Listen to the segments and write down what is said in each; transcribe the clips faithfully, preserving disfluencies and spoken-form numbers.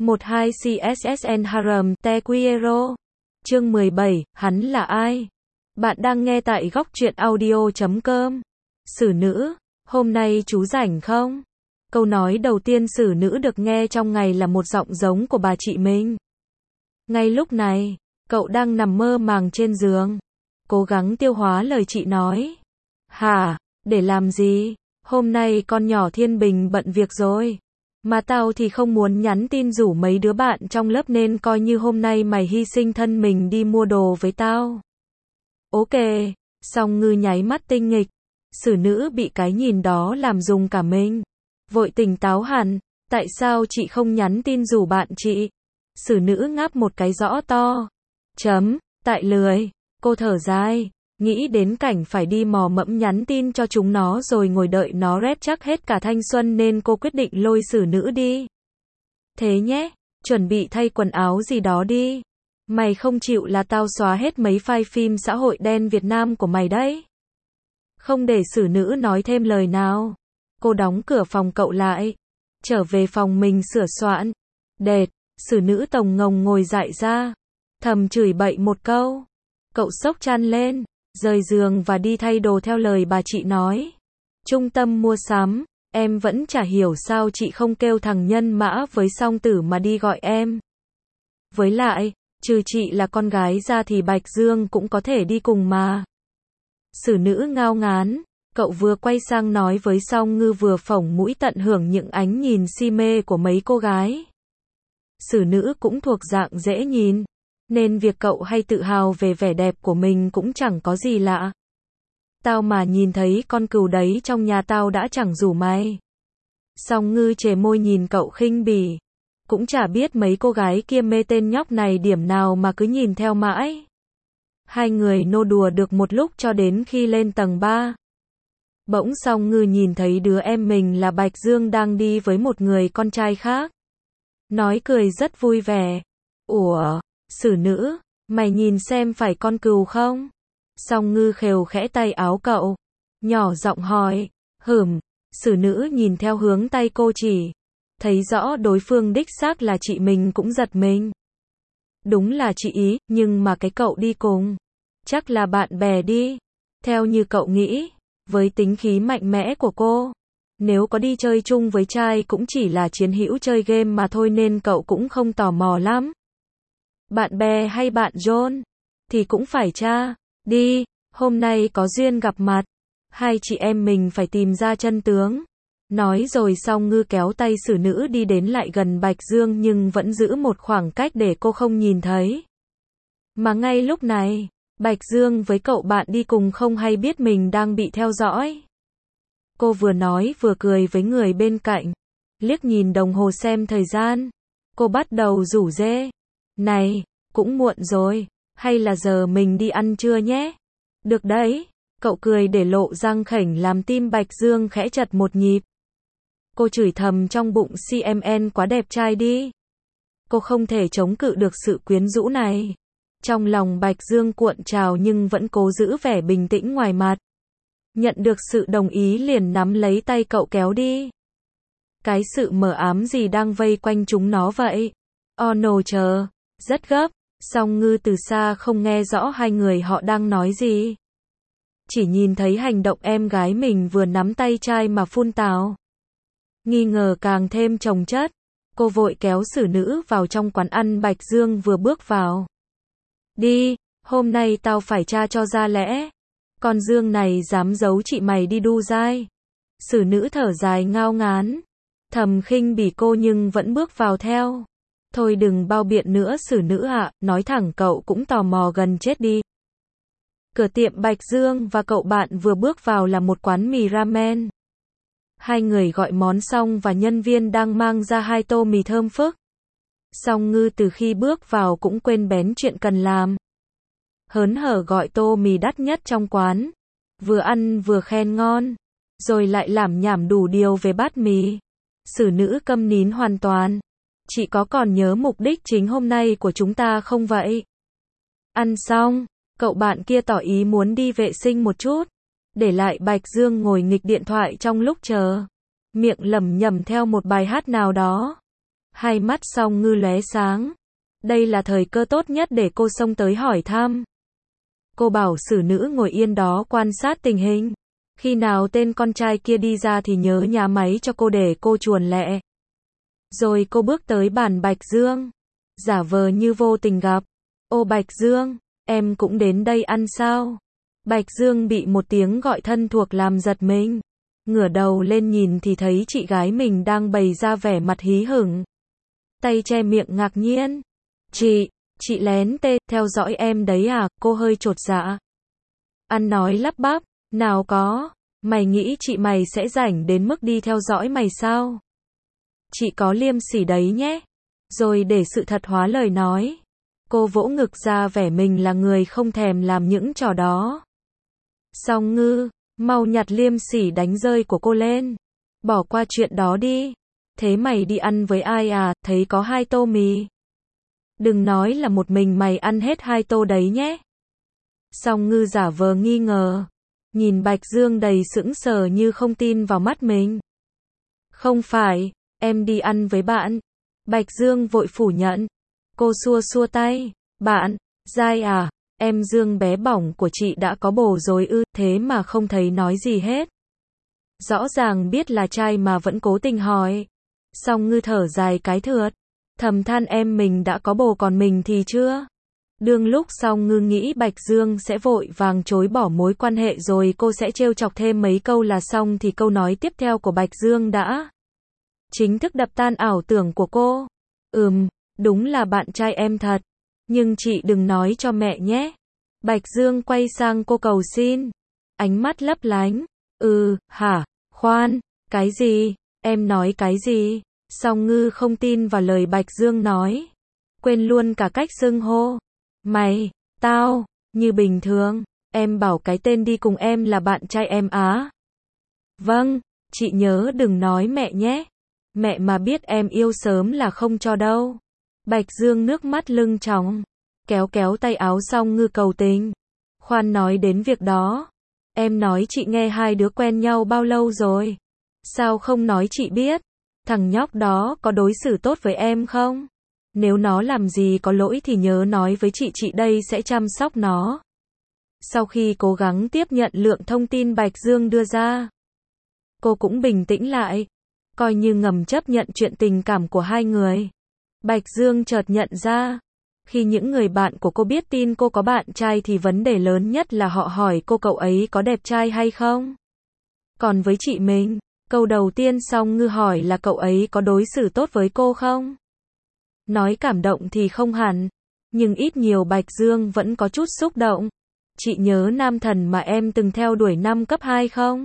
một hai C S S N Harem Te Quiero. Chương mười bảy, hắn là ai? Bạn đang nghe tại góc truyện audio chấm com. Xử nữ, hôm nay chú rảnh không? Câu nói đầu tiên xử nữ được nghe trong ngày là một giọng giống của bà chị mình. Ngay lúc này, cậu đang nằm mơ màng trên giường, cố gắng tiêu hóa lời chị nói. Hả, để làm gì? Hôm nay con nhỏ Thiên Bình bận việc rồi. Mà tao thì không muốn nhắn tin rủ mấy đứa bạn trong lớp nên coi như hôm nay mày hy sinh thân mình đi mua đồ với tao. Ok, Song Ngư nháy mắt tinh nghịch. Xử nữ bị cái nhìn đó làm rùng cả mình. Vội tỉnh táo hẳn, tại sao chị không nhắn tin rủ bạn chị? Xử nữ ngáp một cái rõ to. Chấm, tại lười. Cô thở dài, nghĩ đến cảnh phải đi mò mẫm nhắn tin cho chúng nó rồi ngồi đợi nó rét chắc hết cả thanh xuân nên cô quyết định lôi xử nữ đi. Thế nhé, chuẩn bị thay quần áo gì đó đi. Mày không chịu là tao xóa hết mấy file phim xã hội đen Việt Nam của mày đấy. Không để xử nữ nói thêm lời nào. Cô đóng cửa phòng cậu lại. Trở về phòng mình sửa soạn. Đệt, xử nữ tồng ngồng ngồi dại ra. Thầm chửi bậy một câu. Cậu xốc chăn lên, rời giường và đi thay đồ theo lời bà chị nói. Trung tâm mua sắm, em vẫn chả hiểu sao chị không kêu thằng Nhân Mã với Song Tử mà đi gọi em. Với lại, trừ chị là con gái ra thì Bạch Dương cũng có thể đi cùng mà. Xử nữ ngao ngán, cậu vừa quay sang nói với Song Ngư vừa phổng mũi tận hưởng những ánh nhìn si mê của mấy cô gái. Xử nữ cũng thuộc dạng dễ nhìn, nên việc cậu hay tự hào về vẻ đẹp của mình cũng chẳng có gì lạ. Tao mà nhìn thấy con cừu đấy trong nhà tao đã chẳng rủ mày. Song Ngư chề môi nhìn cậu khinh bỉ. Cũng chả biết mấy cô gái kia mê tên nhóc này điểm nào mà cứ nhìn theo mãi. Hai người nô đùa được một lúc cho đến khi lên tầng ba. Bỗng Song Ngư nhìn thấy đứa em mình là Bạch Dương đang đi với một người con trai khác. Nói cười rất vui vẻ. Ủa, xử nữ, mày nhìn xem phải con cừu không? Song Ngư khều khẽ tay áo cậu. Nhỏ giọng hỏi. Hửm, xử nữ nhìn theo hướng tay cô chỉ. Thấy rõ đối phương đích xác là chị mình cũng giật mình. Đúng là chị ý, nhưng mà cái cậu đi cùng. Chắc là bạn bè đi. Theo như cậu nghĩ, với tính khí mạnh mẽ của cô, nếu có đi chơi chung với trai cũng chỉ là chiến hữu chơi game mà thôi nên cậu cũng không tò mò lắm. Bạn bè hay bạn John? Thì cũng phải tra. Đi, hôm nay có duyên gặp mặt. Hai chị em mình phải tìm ra chân tướng. Nói rồi Song Ngư kéo tay xử nữ đi đến lại gần Bạch Dương nhưng vẫn giữ một khoảng cách để cô không nhìn thấy. Mà ngay lúc này, Bạch Dương với cậu bạn đi cùng không hay biết mình đang bị theo dõi. Cô vừa nói vừa cười với người bên cạnh. Liếc nhìn đồng hồ xem thời gian. Cô bắt đầu rủ rê. Này, cũng muộn rồi. Hay là giờ mình đi ăn trưa nhé? Được đấy. Cậu cười để lộ răng khểnh làm tim Bạch Dương khẽ chật một nhịp. Cô chửi thầm trong bụng xê em en quá đẹp trai đi. Cô không thể chống cự được sự quyến rũ này. Trong lòng Bạch Dương cuộn trào nhưng vẫn cố giữ vẻ bình tĩnh ngoài mặt. Nhận được sự đồng ý liền nắm lấy tay cậu kéo đi. Cái sự mờ ám gì đang vây quanh chúng nó vậy? Oh no chờ, rất gấp. Song Ngư từ xa không nghe rõ hai người họ đang nói gì. Chỉ nhìn thấy hành động em gái mình vừa nắm tay trai mà phun tào. Nghi ngờ càng thêm chồng chất. Cô vội kéo xử nữ vào trong quán ăn. Bạch Dương vừa bước vào. Đi, hôm nay tao phải tra cho ra lẽ. Con Dương này dám giấu chị mày đi đu dai. Xử nữ thở dài ngao ngán. Thầm khinh bỉ cô nhưng vẫn bước vào theo. Thôi đừng bao biện nữa xử nữ ạ, à, nói thẳng cậu cũng tò mò gần chết đi. Cửa tiệm Bạch Dương và cậu bạn vừa bước vào là một quán mì ramen. Hai người gọi món xong và nhân viên đang mang ra hai tô mì thơm phức. Song Ngư từ khi bước vào cũng quên bén chuyện cần làm. Hớn hở gọi tô mì đắt nhất trong quán. Vừa ăn vừa khen ngon. Rồi lại lảm nhảm đủ điều về bát mì. Xử nữ câm nín hoàn toàn. Chị có còn nhớ mục đích chính hôm nay của chúng ta không vậy? Ăn xong, cậu bạn kia tỏ ý muốn đi vệ sinh một chút. Để lại Bạch Dương ngồi nghịch điện thoại trong lúc chờ. Miệng lẩm nhẩm theo một bài hát nào đó. Hai mắt Song Ngư lóe sáng. Đây là thời cơ tốt nhất để cô xông tới hỏi thăm. Cô bảo xử nữ ngồi yên đó quan sát tình hình. Khi nào tên con trai kia đi ra thì nhớ nhá máy cho cô để cô chuồn lẹ. Rồi cô bước tới bàn Bạch Dương. Giả vờ như vô tình gặp. Ô Bạch Dương, em cũng đến đây ăn sao? Bạch Dương bị một tiếng gọi thân thuộc làm giật mình. Ngửa đầu lên nhìn thì thấy chị gái mình đang bày ra vẻ mặt hí hửng. Tay che miệng ngạc nhiên. Chị, chị lén tê, theo dõi em đấy à? Cô hơi chột dạ. Ăn nói lắp bắp, nào có, mày nghĩ chị mày sẽ rảnh đến mức đi theo dõi mày sao? Chị có liêm sỉ đấy nhé. Rồi để sự thật hóa lời nói. Cô vỗ ngực ra vẻ mình là người không thèm làm những trò đó. Song Ngư, mau nhặt liêm sỉ đánh rơi của cô lên. Bỏ qua chuyện đó đi. Thế mày đi ăn với ai à? Thấy có hai tô mì. Đừng nói là một mình mày ăn hết hai tô đấy nhé. Song Ngư giả vờ nghi ngờ. Nhìn Bạch Dương đầy sững sờ như không tin vào mắt mình. Không phải, em đi ăn với bạn. Bạch Dương vội phủ nhận. Cô xua xua tay. Bạn, dai à, em Dương bé bỏng của chị đã có bồ rồi ư, thế mà không thấy nói gì hết. Rõ ràng biết là trai mà vẫn cố tình hỏi. Song Ngư thở dài cái thượt. Thầm than em mình đã có bồ còn mình thì chưa. Đương lúc Song Ngư nghĩ Bạch Dương sẽ vội vàng chối bỏ mối quan hệ rồi cô sẽ trêu chọc thêm mấy câu là xong thì câu nói tiếp theo của Bạch Dương đã chính thức đập tan ảo tưởng của cô. Ừm, đúng là bạn trai em thật. Nhưng chị đừng nói cho mẹ nhé. Bạch Dương quay sang cô cầu xin. Ánh mắt lấp lánh. Ừ, hả, khoan, cái gì, em nói cái gì? Song Ngư không tin vào lời Bạch Dương nói. Quên luôn cả cách xưng hô. Mày, tao, như bình thường, em bảo cái tên đi cùng em là bạn trai em á. Vâng, chị nhớ đừng nói mẹ nhé. Mẹ mà biết em yêu sớm là không cho đâu. Bạch Dương nước mắt lưng tròng, kéo kéo tay áo Song Ngư cầu tình. Khoan nói đến việc đó. Em nói chị nghe hai đứa quen nhau bao lâu rồi? Sao không nói chị biết? Thằng nhóc đó có đối xử tốt với em không? Nếu nó làm gì có lỗi thì nhớ nói với chị, chị đây sẽ chăm sóc nó. Sau khi cố gắng tiếp nhận lượng thông tin Bạch Dương đưa ra, cô cũng bình tĩnh lại, coi như ngầm chấp nhận chuyện tình cảm của hai người. Bạch Dương chợt nhận ra, khi những người bạn của cô biết tin cô có bạn trai thì vấn đề lớn nhất là họ hỏi cô cậu ấy có đẹp trai hay không. Còn với chị mình, câu đầu tiên Song Ngư hỏi là cậu ấy có đối xử tốt với cô không? Nói cảm động thì không hẳn, nhưng ít nhiều Bạch Dương vẫn có chút xúc động. Chị nhớ nam thần mà em từng theo đuổi năm cấp hai không?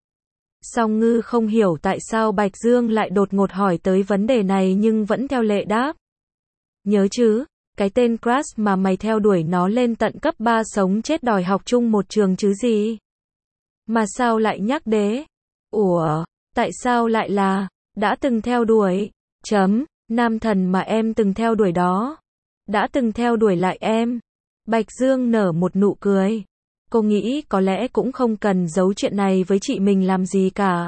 Song Ngư không hiểu tại sao Bạch Dương lại đột ngột hỏi tới vấn đề này nhưng vẫn theo lệ đáp. Nhớ chứ, cái tên crush mà mày theo đuổi nó lên tận cấp ba sống chết đòi học chung một trường chứ gì? Mà sao lại nhắc đế? Ủa, tại sao lại là, đã từng theo đuổi, chấm, nam thần mà em từng theo đuổi đó. Đã từng theo đuổi lại em. Bạch Dương nở một nụ cười. Cô nghĩ có lẽ cũng không cần giấu chuyện này với chị mình làm gì cả.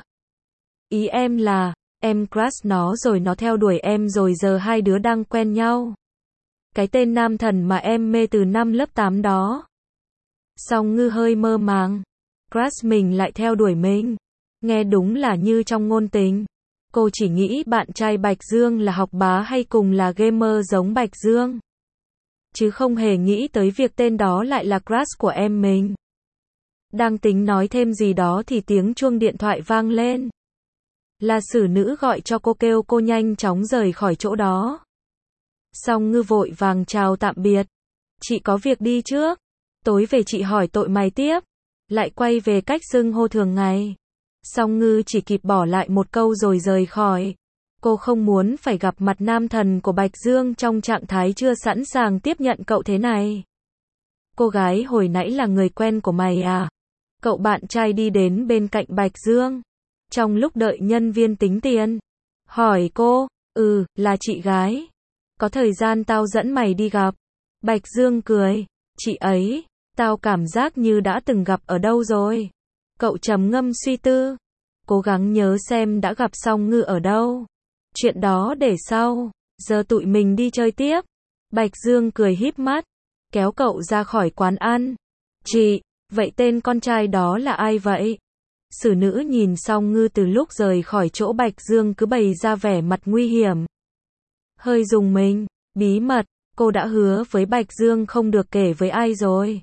Ý em là, em crush nó rồi nó theo đuổi em rồi giờ hai đứa đang quen nhau. Cái tên nam thần mà em mê từ năm lớp tám đó. Song Ngư hơi mơ màng. Crush mình lại theo đuổi mình. Nghe đúng là như trong ngôn tình. Cô chỉ nghĩ bạn trai Bạch Dương là học bá hay cùng là gamer giống Bạch Dương. Chứ không hề nghĩ tới việc tên đó lại là crush của em mình. Đang tính nói thêm gì đó thì tiếng chuông điện thoại vang lên. Là xử nữ gọi cho cô kêu cô nhanh chóng rời khỏi chỗ đó. Song Ngư vội vàng chào tạm biệt. Chị có việc đi trước. Tối về chị hỏi tội mày tiếp. Lại quay về cách xưng hô thường ngày. Song Ngư chỉ kịp bỏ lại một câu rồi rời khỏi. Cô không muốn phải gặp mặt nam thần của Bạch Dương trong trạng thái chưa sẵn sàng tiếp nhận cậu thế này. Cô gái hồi nãy là người quen của mày à? Cậu bạn trai đi đến bên cạnh Bạch Dương. Trong lúc đợi nhân viên tính tiền. Hỏi cô, ừ, là chị gái. Có thời gian tao dẫn mày đi gặp. Bạch Dương cười, chị ấy, tao cảm giác như đã từng gặp ở đâu rồi. Cậu trầm ngâm suy tư. Cố gắng nhớ xem đã gặp Song Ngư ở đâu. Chuyện đó để sau, giờ tụi mình đi chơi tiếp. Bạch Dương cười híp mắt, kéo cậu ra khỏi quán ăn. Chị, vậy tên con trai đó là ai vậy? Xử nữ nhìn Song Ngư từ lúc rời khỏi chỗ Bạch Dương cứ bày ra vẻ mặt nguy hiểm. Hơi rùng mình, bí mật, cô đã hứa với Bạch Dương không được kể với ai rồi.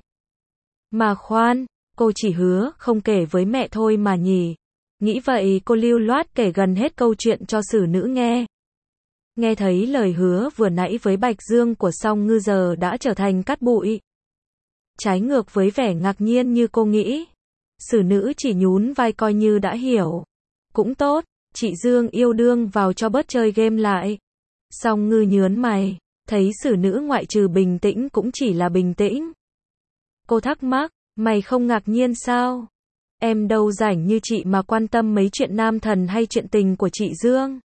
Mà khoan, cô chỉ hứa không kể với mẹ thôi mà nhỉ. Nghĩ vậy cô lưu loát kể gần hết câu chuyện cho xử nữ nghe. Nghe thấy lời hứa vừa nãy với Bạch Dương của Song Ngư giờ đã trở thành cát bụi. Trái ngược với vẻ ngạc nhiên như cô nghĩ. Xử nữ chỉ nhún vai coi như đã hiểu. Cũng tốt, chị Dương yêu đương vào cho bớt chơi game lại. Song Ngư nhớn mày, thấy xử nữ ngoại trừ bình tĩnh cũng chỉ là bình tĩnh. Cô thắc mắc, mày không ngạc nhiên sao? Em đâu rảnh như chị mà quan tâm mấy chuyện nam thần hay chuyện tình của chị Dương.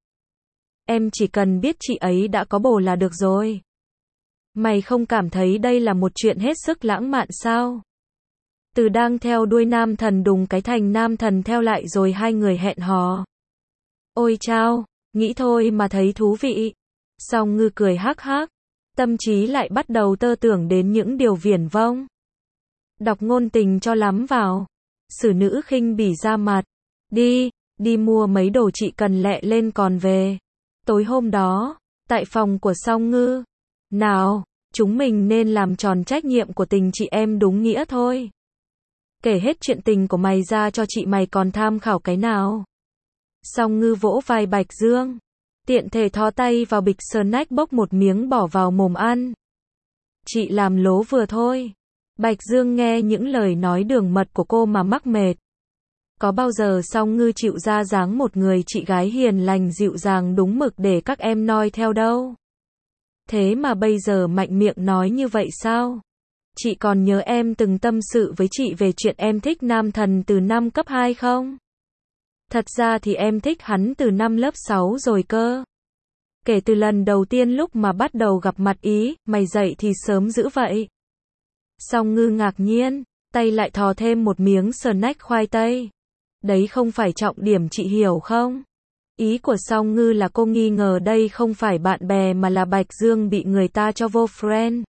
Em chỉ cần biết chị ấy đã có bồ là được rồi. Mày không cảm thấy đây là một chuyện hết sức lãng mạn sao? Từ đang theo đuôi nam thần đùng cái thành nam thần theo lại rồi hai người hẹn hò. Ôi chao, nghĩ thôi mà thấy thú vị. Song Ngư cười hắc hắc, tâm trí lại bắt đầu tơ tưởng đến những điều viển vông. Đọc ngôn tình cho lắm vào. Xử nữ khinh bỉ ra mặt. Đi, đi mua mấy đồ chị cần lẹ lên còn về. Tối hôm đó, tại phòng của Song Ngư. Nào, chúng mình nên làm tròn trách nhiệm của tình chị em đúng nghĩa thôi. Kể hết chuyện tình của mày ra cho chị mày còn tham khảo cái nào. Song Ngư vỗ vai Bạch Dương. Tiện thể thò tay vào bịch snack bốc một miếng bỏ vào mồm ăn. Chị làm lố vừa thôi. Bạch Dương nghe những lời nói đường mật của cô mà mắc mệt. Có bao giờ Song Ngư chịu ra dáng một người chị gái hiền lành dịu dàng đúng mực để các em noi theo đâu. Thế mà bây giờ mạnh miệng nói như vậy sao? Chị còn nhớ em từng tâm sự với chị về chuyện em thích nam thần từ năm cấp hai không? Thật ra thì em thích hắn từ năm lớp sáu rồi cơ. Kể từ lần đầu tiên lúc mà bắt đầu gặp mặt ý, mày dậy thì sớm dữ vậy. Song Ngư ngạc nhiên, tay lại thò thêm một miếng snack khoai tây. Đấy không phải trọng điểm chị hiểu không? Ý của Song Ngư là cô nghi ngờ đây không phải bạn bè mà là Bạch Dương bị người ta cho vô friend.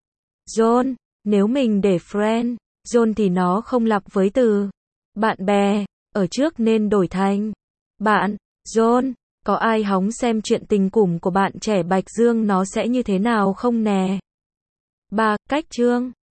John, nếu mình để friend, John thì nó không lặp với từ bạn bè, ở trước nên đổi thành bạn, John. Có ai hóng xem chuyện tình củng của bạn trẻ Bạch Dương nó sẽ như thế nào không nè? ba. Cách chương